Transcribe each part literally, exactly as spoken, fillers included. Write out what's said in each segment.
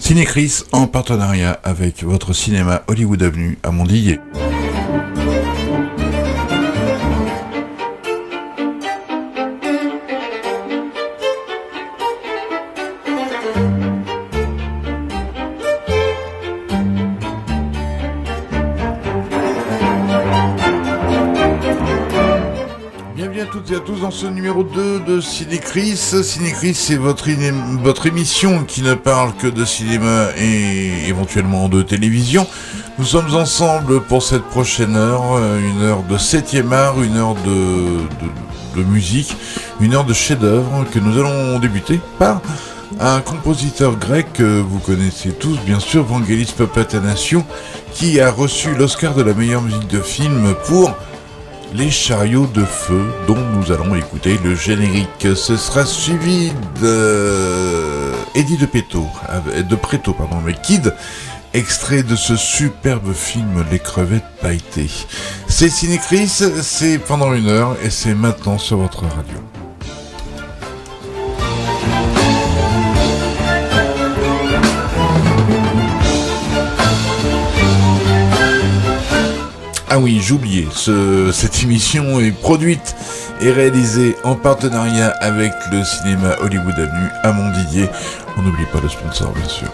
Ciné-Chris en partenariat avec votre cinéma Hollywood Avenue à Montdidier. Toutes et à tous dans ce numéro deux de Ciné-Chris. Ciné-Chris, c'est votre, iné- votre émission qui ne parle que de cinéma et éventuellement de télévision. Nous sommes ensemble pour cette prochaine heure, une heure de septième art, une heure de, de, de musique, une heure de chef-d'œuvre que nous allons débuter par un compositeur grec que vous connaissez tous, bien sûr, Vangelis Papathanassiou, qui a reçu l'Oscar de la meilleure musique de film pour Les Chariots de Feu, dont nous allons écouter le générique. Ce sera suivi de Eddie de Preto, de Preto, pardon, mais Kid, extrait de ce superbe film Les Crevettes Pailletées. C'est Ciné-Chris, c'est pendant une heure et c'est maintenant sur votre radio. Ah oui, j'oubliais, ce, cette émission est produite et réalisée en partenariat avec le cinéma Hollywood Avenue à Montdidier. On n'oublie pas le sponsor, bien sûr.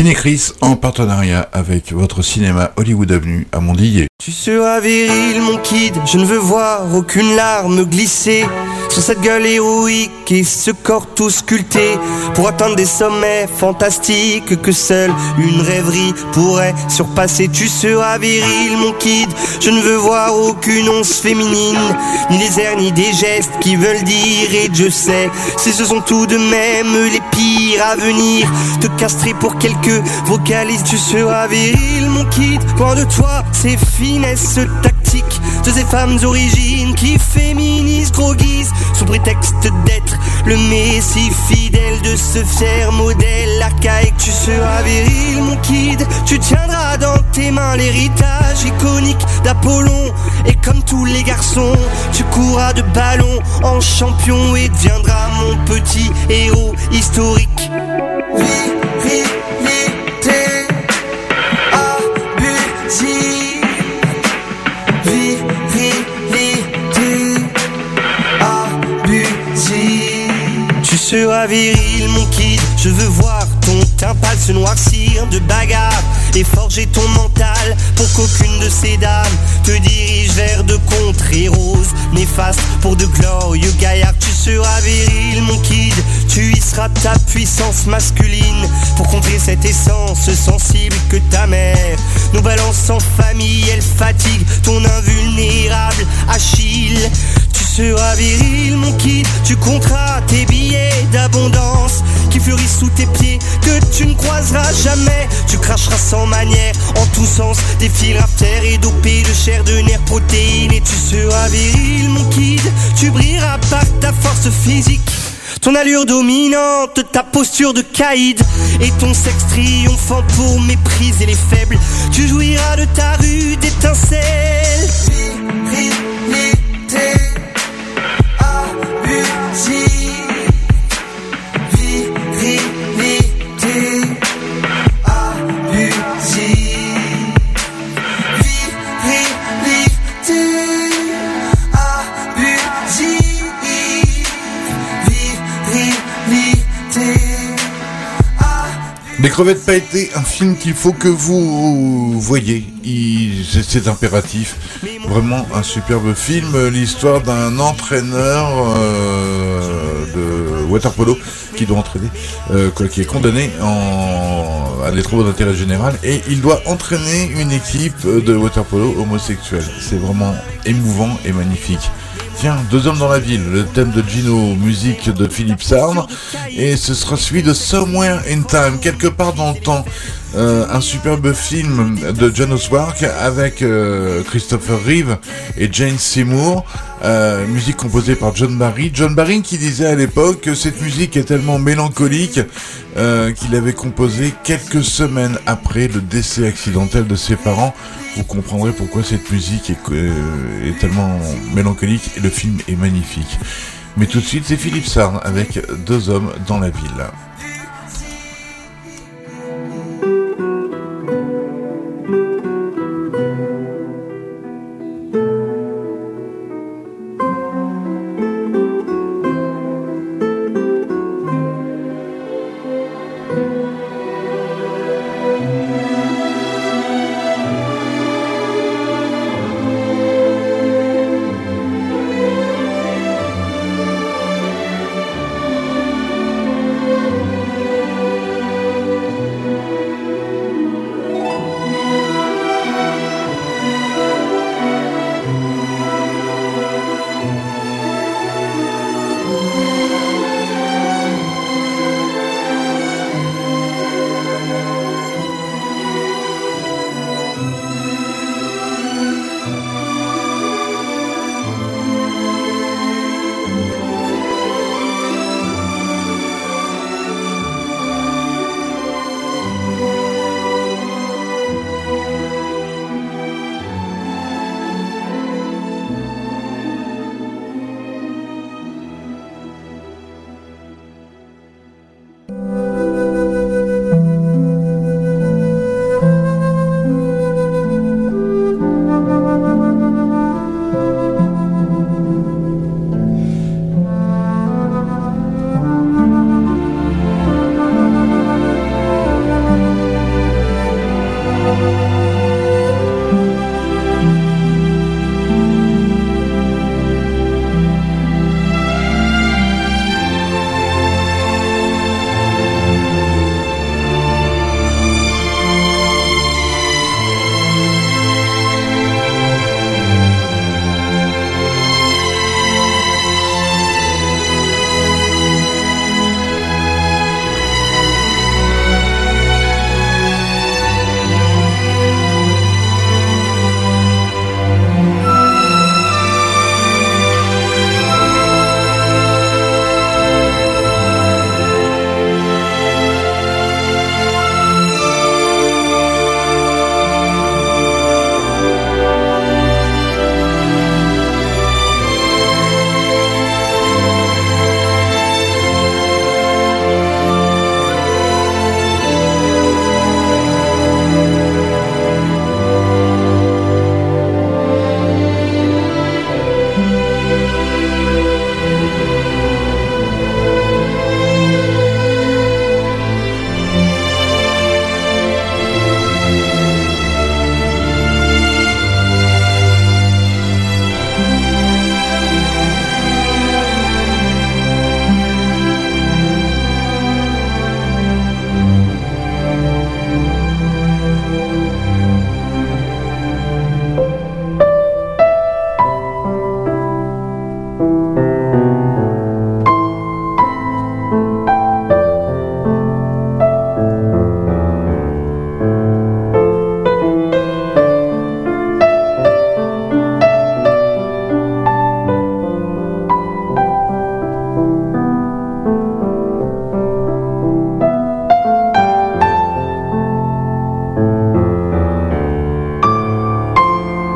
Ciné-Chris en partenariat avec votre cinéma Hollywood Avenue à Mondillé. Tu seras viril mon kid, je ne veux voir aucune larme glisser sur cette gueule héroïque et ce corps tout sculpté pour atteindre des sommets fantastiques que seule une rêverie pourrait surpasser. Tu seras viril mon kid, je ne veux voir aucune once féminine, ni les airs ni des gestes qui veulent dire et je sais si ce sont tout de même les pires à venir te castrer pour quelques vocalises. Tu seras viril mon kid, loin de toi ces finesses tactiques de ces femmes origines qui féminisent, droguisent sous prétexte d'être le messie fidèle de ce fier modèle archaïque. Tu seras viril mon kid, tu tiendras dans tes mains l'héritage iconique d'Apollon et comme tous les garçons tu courras de ballon en champion et deviendras mon petit héros historique. Virilité abusive, virilité abusive. Tu seras viril mon kid, je veux voir ton teint pâle se noircir de bagarre et forger ton mental pour qu'aucune de ces dames te dirige vers de contrées roses néfastes pour de glorieux gaillards. Tu seras viril mon kid, tu y seras ta puissance masculine pour contrer cette essence sensible que ta mère nous balance en famille. Elle fatigue ton invulnérable Achille. Tu seras viril mon kid, tu compteras tes billets d'abondance qui fleurissent sous tes pieds que tu ne croiseras jamais. Tu cracheras sans manière en tous sens des fils terre et dopés de chair, de nerfs, protéines. Et tu seras viril mon kid, tu brilleras par ta force physique, ton allure dominante, ta posture de caïd et ton sexe triomphant pour mépriser les faibles. Tu jouiras de ta rude étincelle. Virilité abusive, virilité abusive, virilité abusive, virilité. Les crevettes pailletées, un film qu'il faut que vous voyez, Il, c'est, c'est impératif, vraiment un superbe film, l'histoire d'un entraîneur euh, de water-polo qui doit entraîner, euh, quoi, qui est condamné en, à des troubles d'intérêt général et il doit entraîner une équipe de water-polo homosexuelle. C'est vraiment émouvant et magnifique. Tiens, Deux hommes dans la ville, le thème de Gino, musique de Philippe Sarne, et ce sera suivi de Somewhere in Time, quelque part dans le temps, euh, un superbe film de Janos Wark avec euh, Christopher Reeve et Jane Seymour, euh, musique composée par John Barry. John Barry qui disait à l'époque que cette musique est tellement mélancolique euh, qu'il avait composé quelques semaines après le décès accidentel de ses parents. Vous comprendrez pourquoi cette musique est, euh, est tellement mélancolique et le film est magnifique. Mais tout de suite, c'est Philippe Sarne avec Deux hommes dans la ville.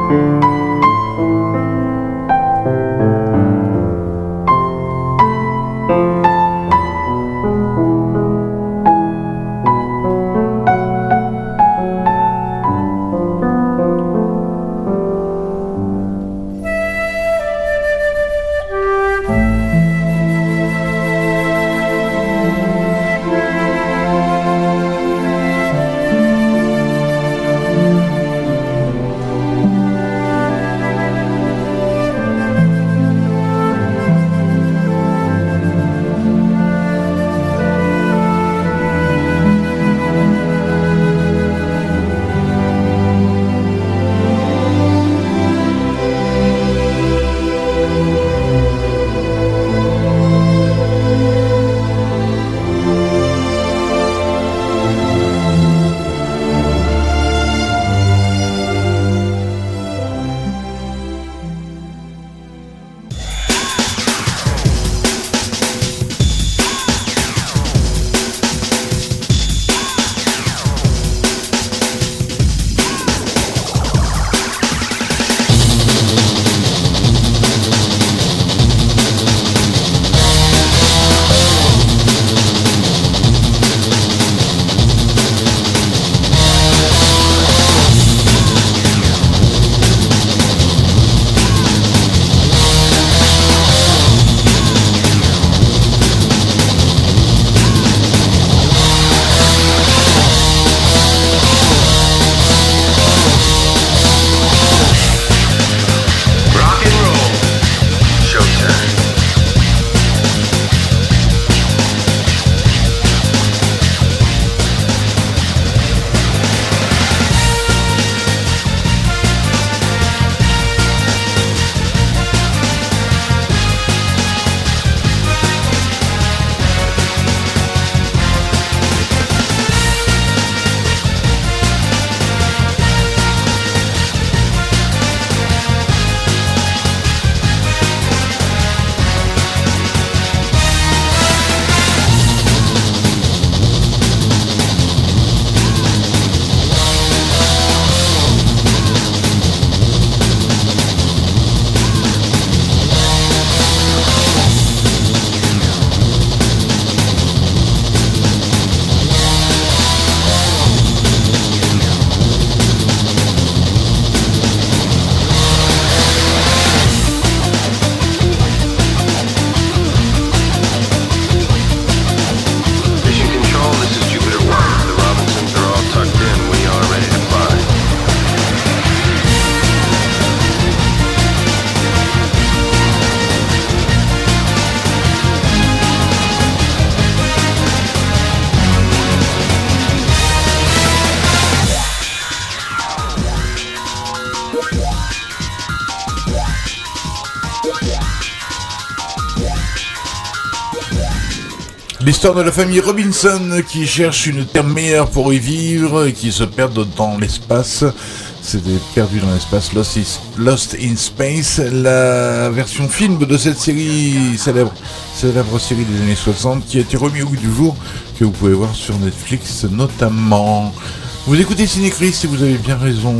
L'histoire de la famille Robinson qui cherche une terre meilleure pour y vivre et qui se perdent dans l'espace. C'était Perdu dans l'espace, Lost, is, Lost in Space. La version film de cette série, célèbre, célèbre série des années soixante, qui a été remis au goût du jour, que vous pouvez voir sur Netflix notamment. Vous écoutez Cinécris et vous avez bien raison.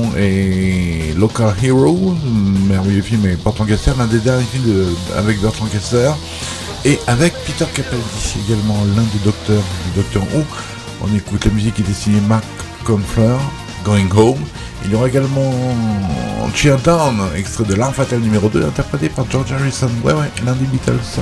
Et Local Hero, merveilleux film avec Burt Lancaster, l'un des derniers films de, avec Burt Lancaster. Et avec Peter Capaldi, également l'un des docteurs du Docteur Who. On écoute la musique qui était signée Mark Knopfler, Going Home. Il y aura également Cheerdown, extrait de L'Arme Fatale numéro deux, interprété par George Harrison. Ouais, ouais, l'un des Beatles, ça.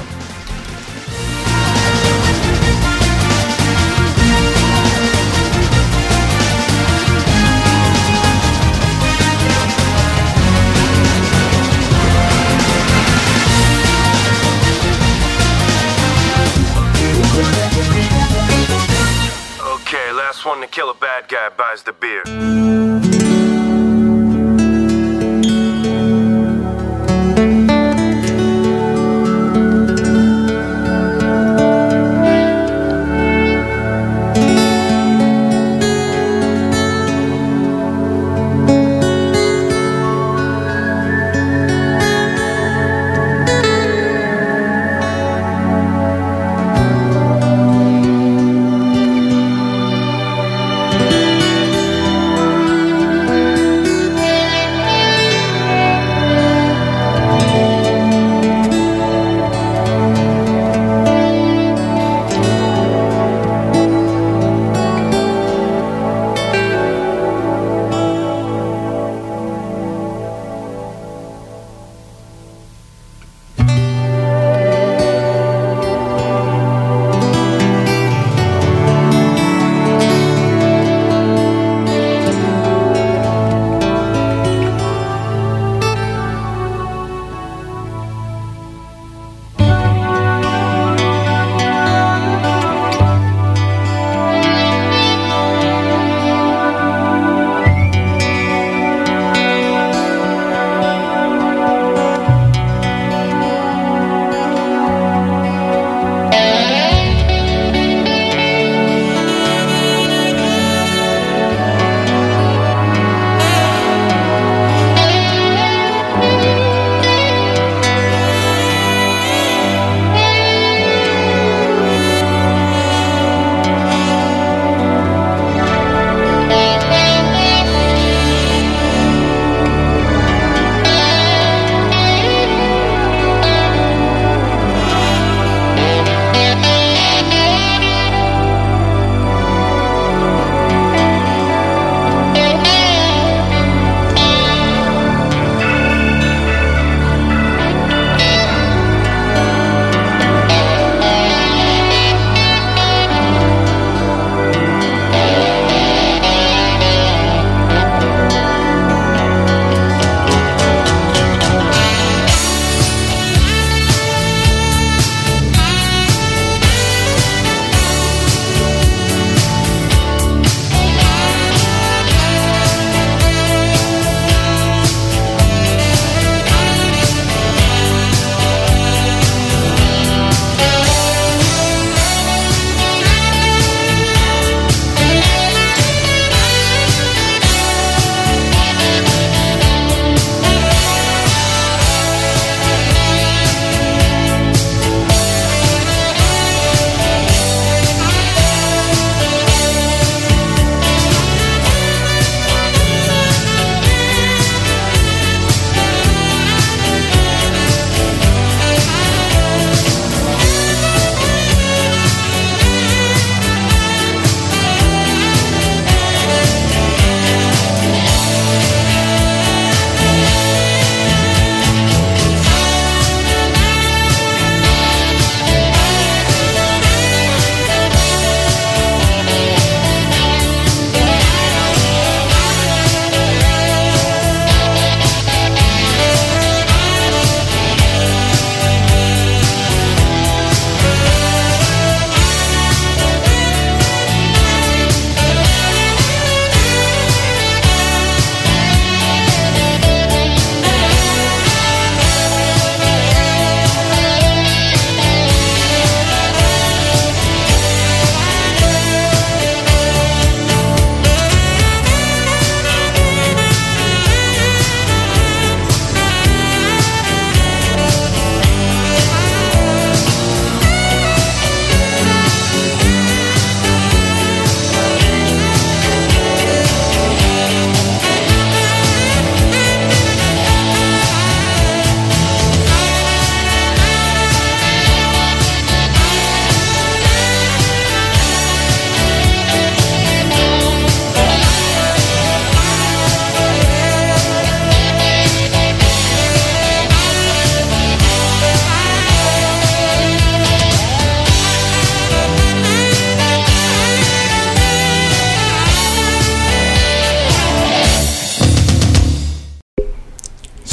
Okay, last one to kill a bad guy buys the beer.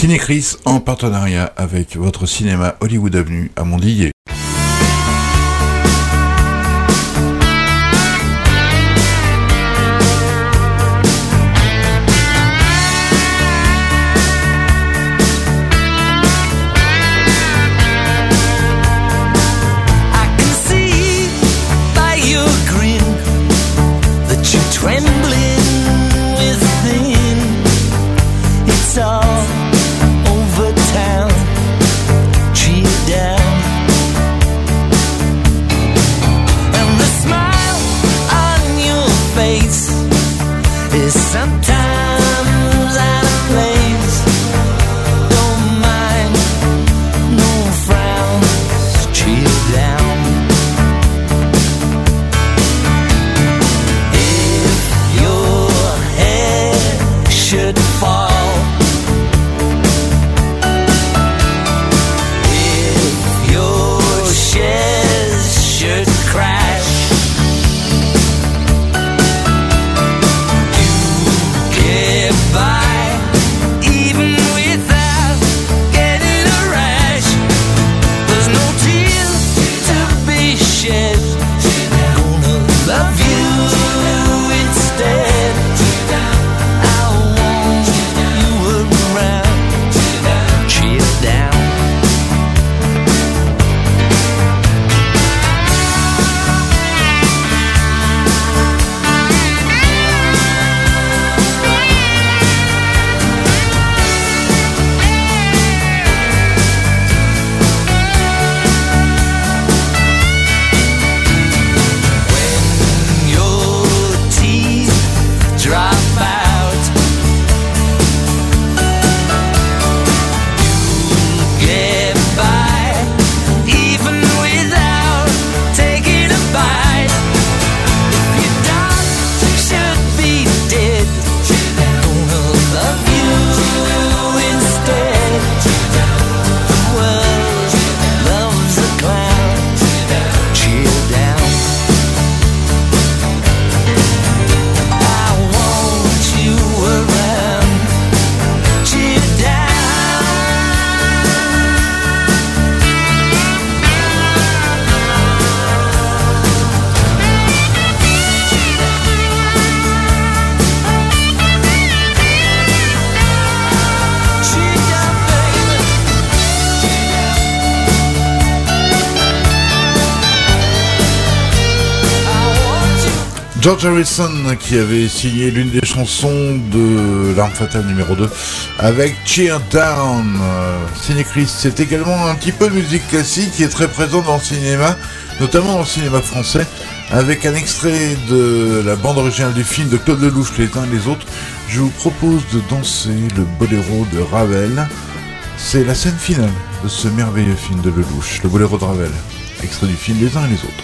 Ciné-Chris en partenariat avec votre cinéma Hollywood Avenue à Mondillet. George Harrison qui avait signé l'une des chansons de L'Arme Fatale numéro deux avec Cheer Down. Ciné-Chris, c'est également un petit peu de musique classique qui est très présente dans le cinéma, notamment dans le cinéma français, avec un extrait de la bande originale du film de Claude Lelouch, Les uns et les autres. Je vous propose de danser le boléro de Ravel. C'est la scène finale de ce merveilleux film de Lelouch, le boléro de Ravel, extrait du film Les uns et les autres.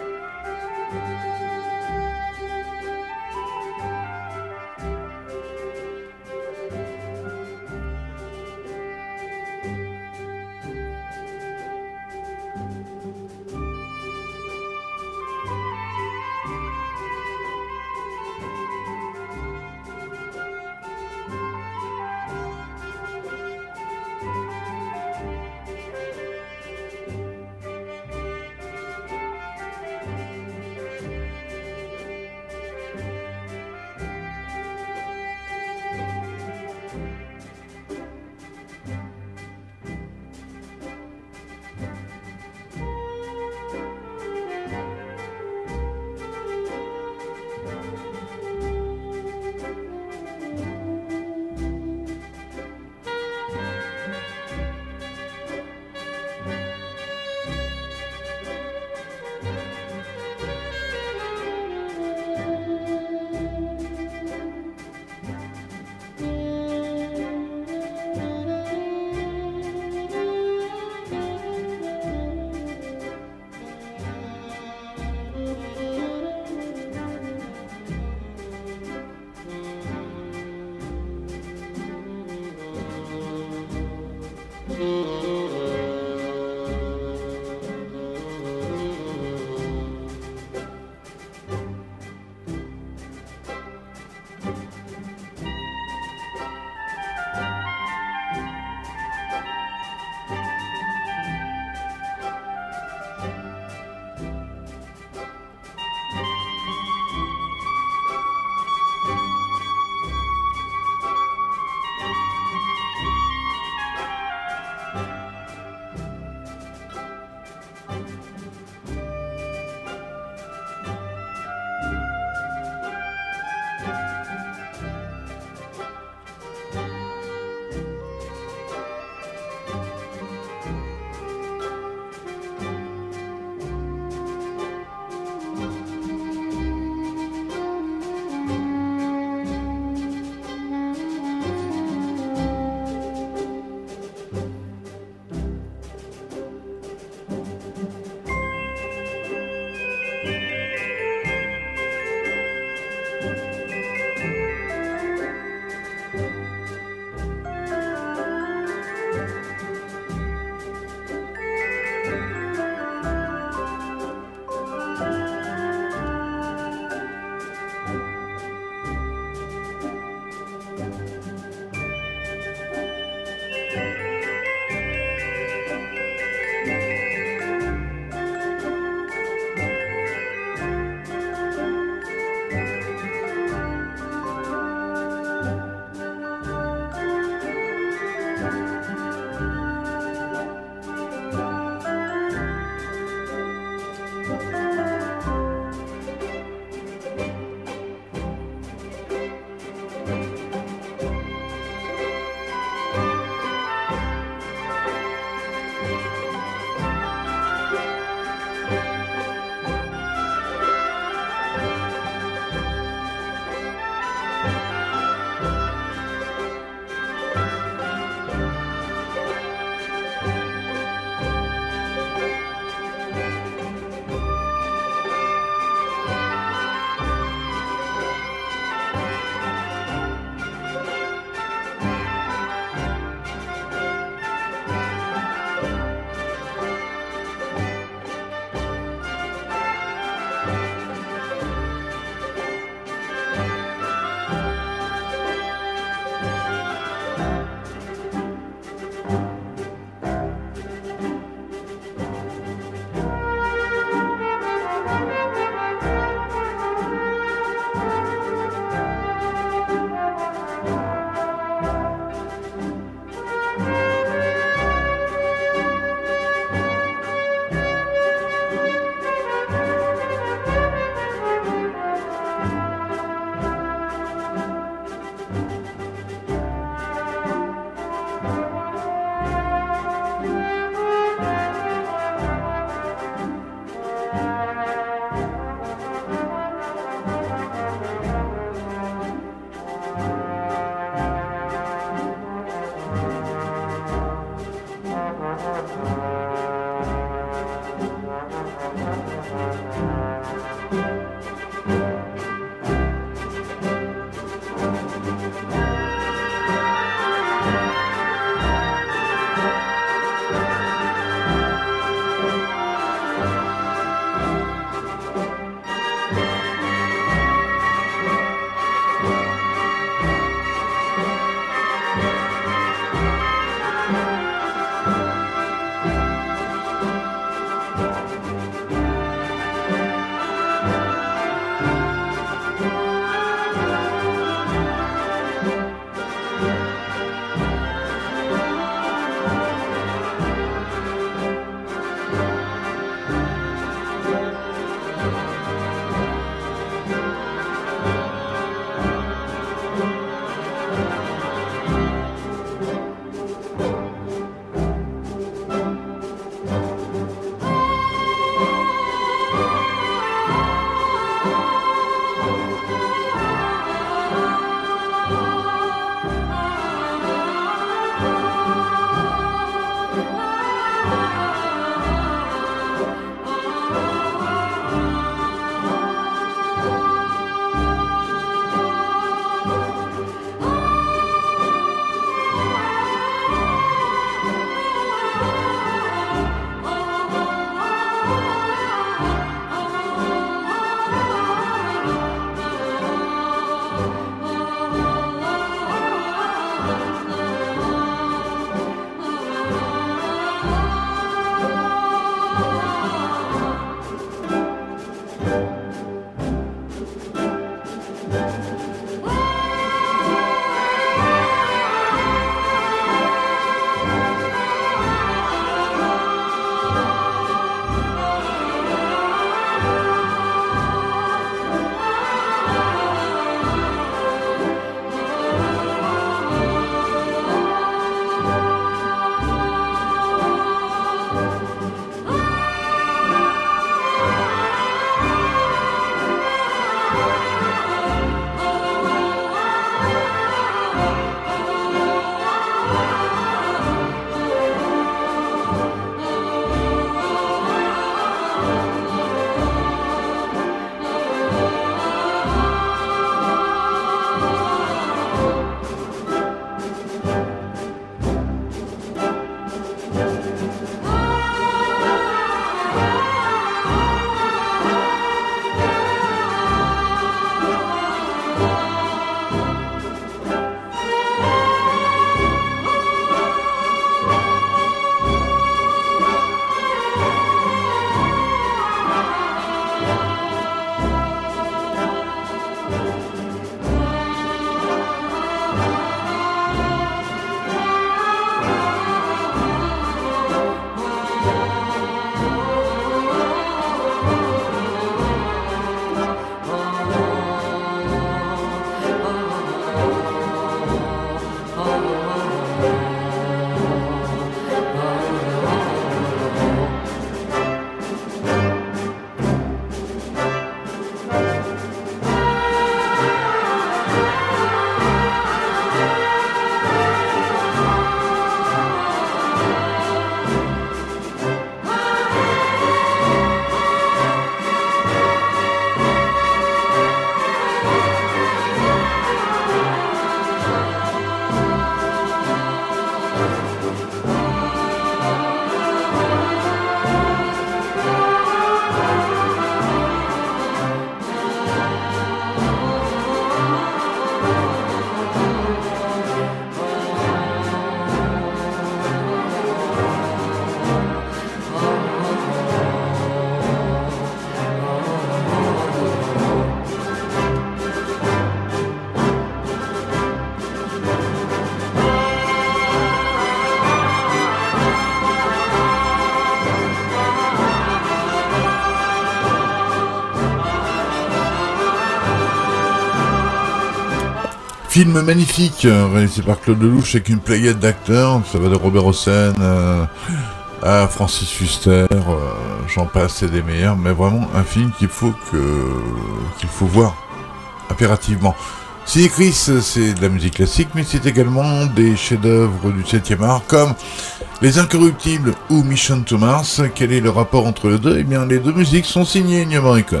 Film magnifique, réalisé par Claude Lelouch avec une pléiade d'acteurs. Ça va de Robert Hossein euh, à Francis Huster, euh, j'en passe, c'est des meilleurs. Mais vraiment un film qu'il faut que qu'il faut voir impérativement. Ciné Chris, c'est de la musique classique, mais c'est également des chefs-d'œuvre du septième art comme Les Incorruptibles ou Mission to Mars. Quel est le rapport entre les deux? Eh bien, les deux musiques sont signées Ennio Morricone.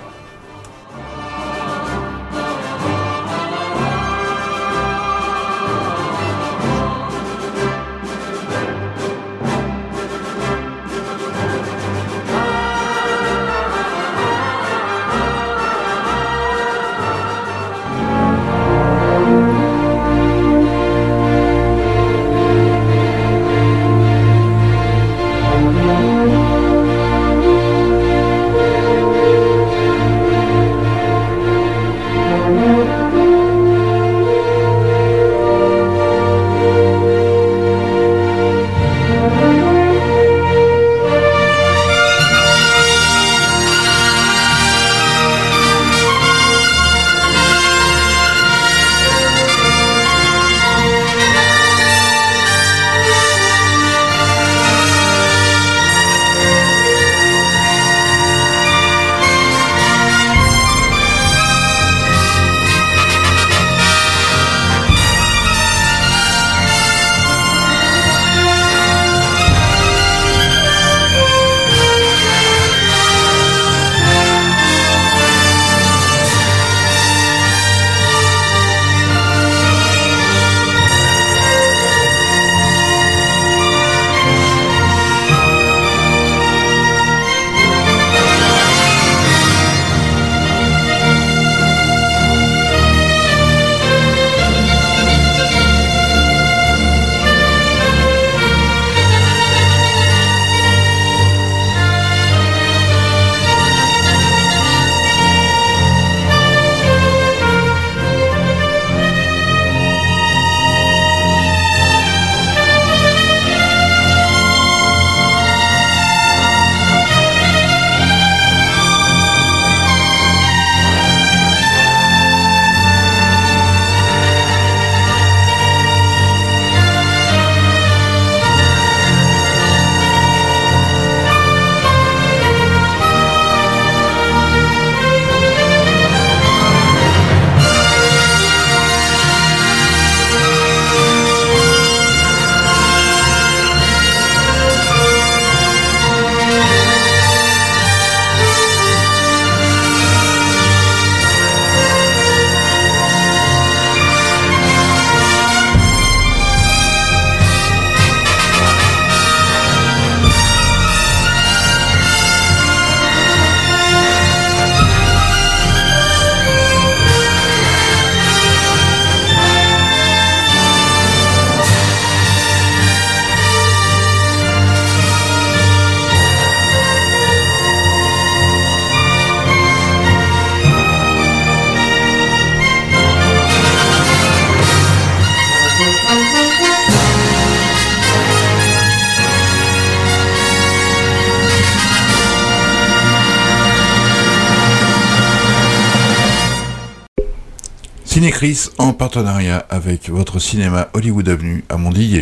Ciné Chris en partenariat avec votre cinéma Hollywood Avenue à Mondillier.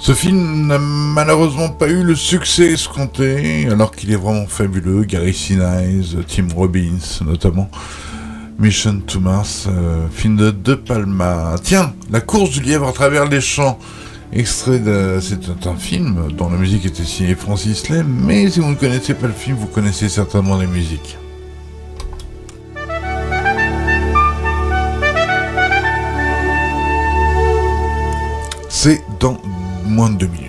Ce film n'a malheureusement pas eu le succès escompté, alors qu'il est vraiment fabuleux. Gary Sinise, Tim Robbins notamment. Mission to Mars, euh, film de De Palma. Tiens, La course du lièvre à travers les champs. Extrait de... C'est un film dont la musique était signée Francis Lem, mais si vous ne connaissez pas le film, vous connaissez certainement les musiques. C'est dans moins de deux minutes.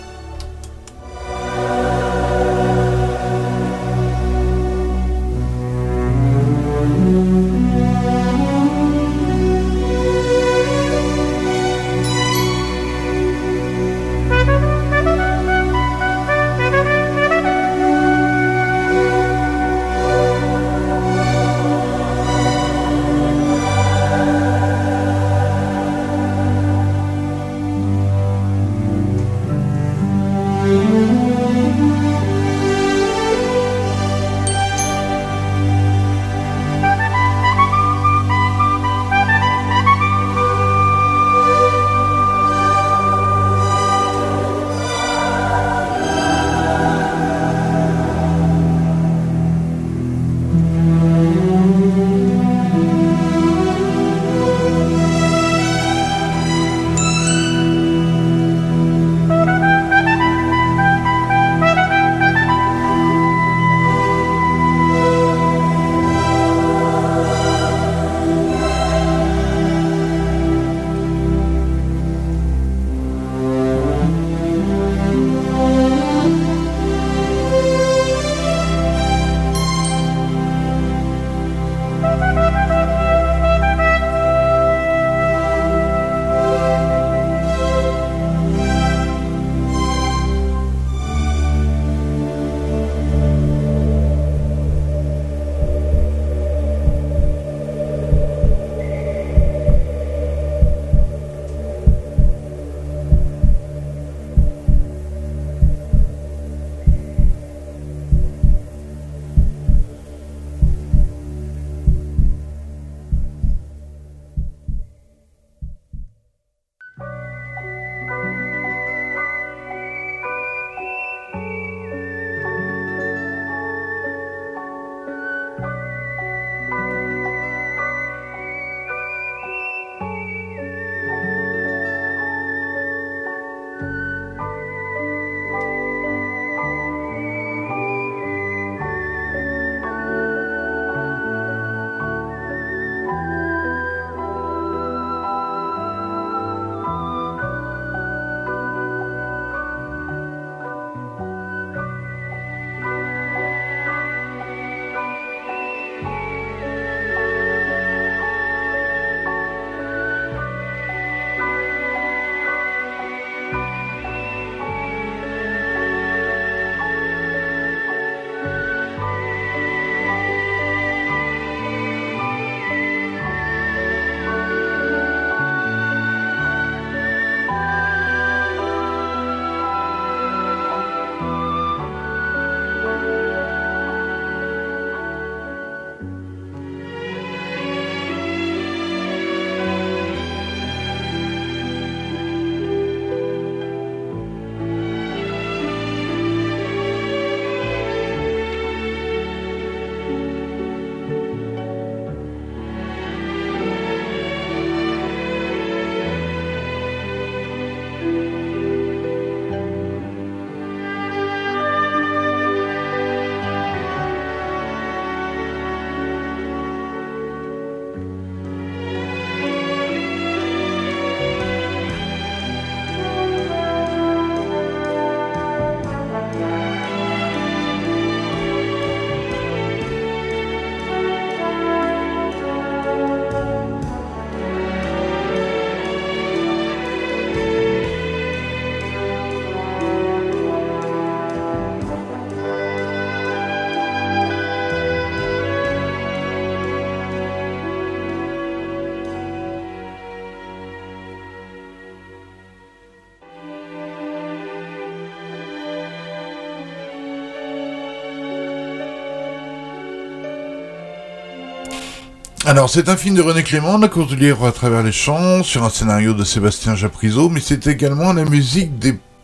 Alors, c'est un film de René Clément, La course du lièvre à travers les champs, sur un scénario de Sébastien Japrisot, mais c'est également la musique des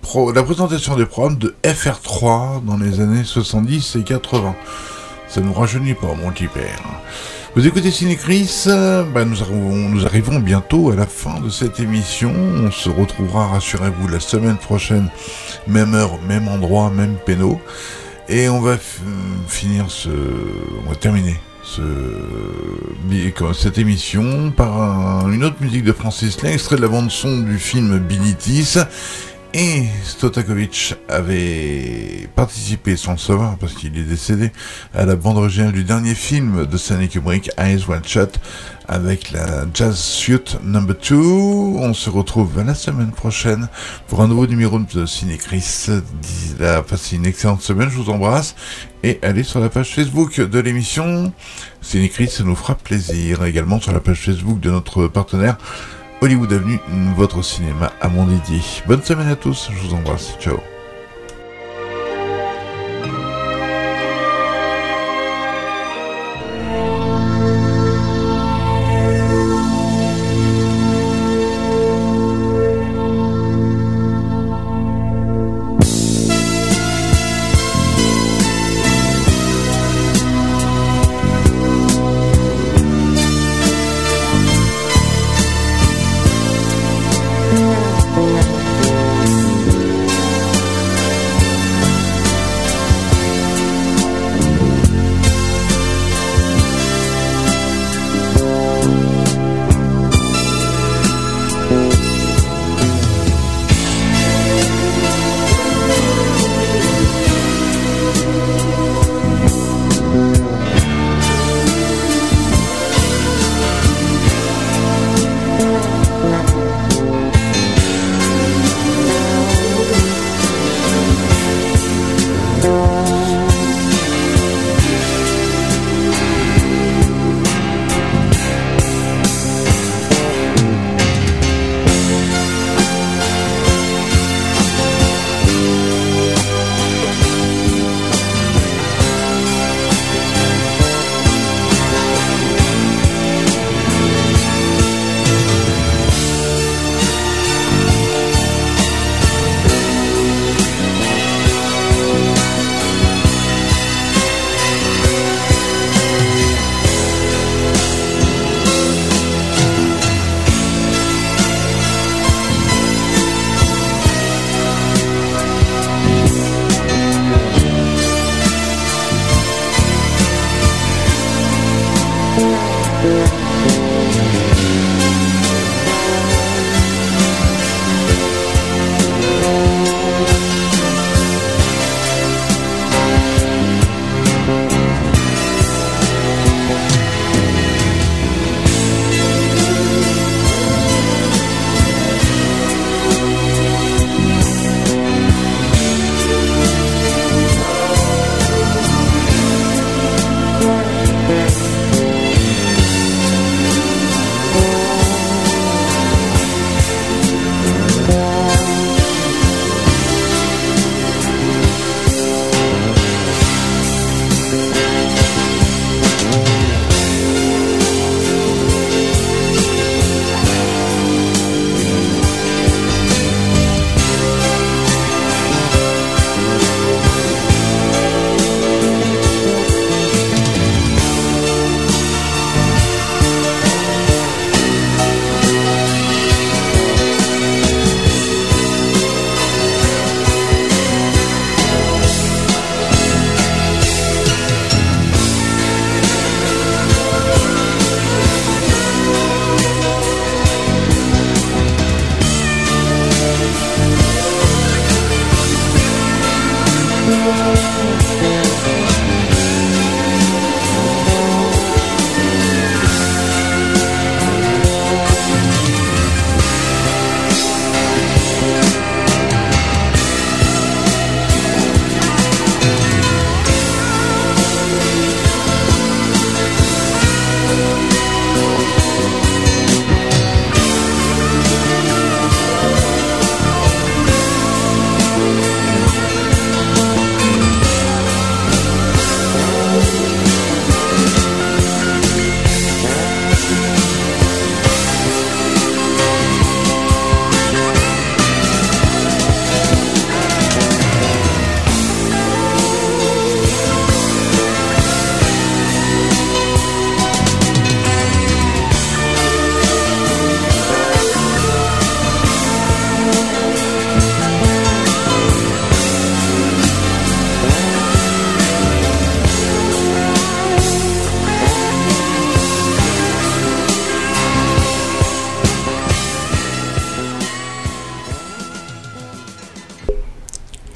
pro- la présentation des programmes de F R trois dans les années soixante-dix et quatre-vingts. Ça nous rajeunit pas, mon petit père. Vous écoutez Ciné-Chris, bah nous, arrivons, nous arrivons bientôt à la fin de cette émission. On se retrouvera, rassurez-vous, la semaine prochaine, même heure, même endroit, même péno. Et on va f- finir ce... On va terminer ce, cette émission par un, une autre musique de Francis Lay, extrait de la bande-son du film Bilitis. Et Stotakovich avait participé, sans le savoir, parce qu'il est décédé, à la bande originale du dernier film de Stanley Kubrick, Eyes Wide Shut, avec la Jazz Suite number two. On se retrouve la semaine prochaine pour un nouveau numéro de Ciné-Chris. D'ici là, passez une excellente semaine, je vous embrasse. Et allez sur la page Facebook de l'émission Ciné-Chris, ça nous fera plaisir. Également sur la page Facebook de notre partenaire Hollywood Avenue, votre cinéma à mon dédié. Bonne semaine à tous, je vous embrasse, ciao.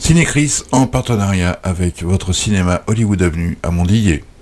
Ciné Chris en partenariat avec votre cinéma Hollywood Avenue à Mondillé.